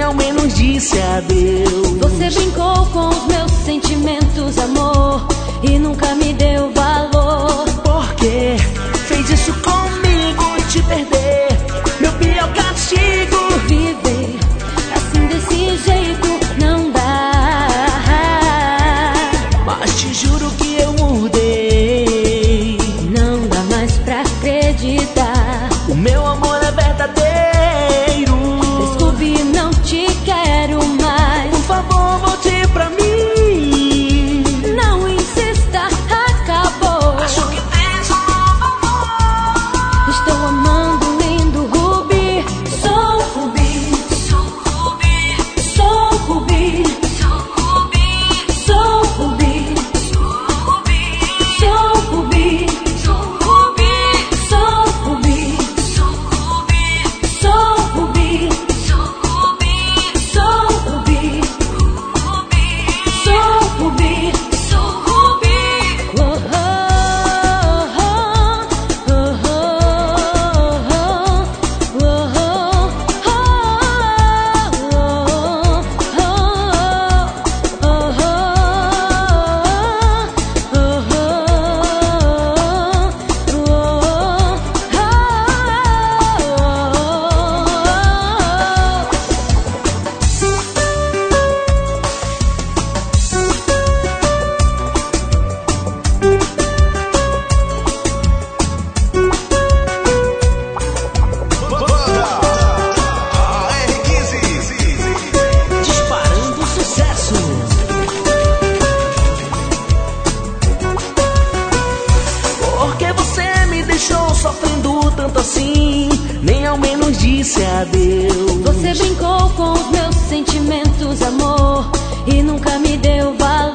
ao menos disse adeus. Você brincou com os meus sentimentos, amor, e nunca me deu valor. Por quê? Fez isso comigo, te perder, meu pior castigo. Viver assim desse jeito não dá. Mas te juro que eu mudei. Não dá mais pra acreditar. O meu amor é verdadeiro. Desculpe, não te quero mais. Por favor, volte pra mim. Não insista, acabou. Acho que tens um novo amor. Estou amando um lindo Rubi. Sou Rubi, sou Rubi, sou Rubi, sou Rubi, sou Rubi, sou Rubi, sou Rubi, sou Rubi, sou Rubi, sou Rubi, sou Rubi, sou Rubi, sou Rubi, sou Rubi. Oh, Disparando sucesso. Por que você me deixou sofrendo tanto assim? Nem ao menos disse adeus. você brincou com os meus sentimentos, amor, e nunca me deu valor.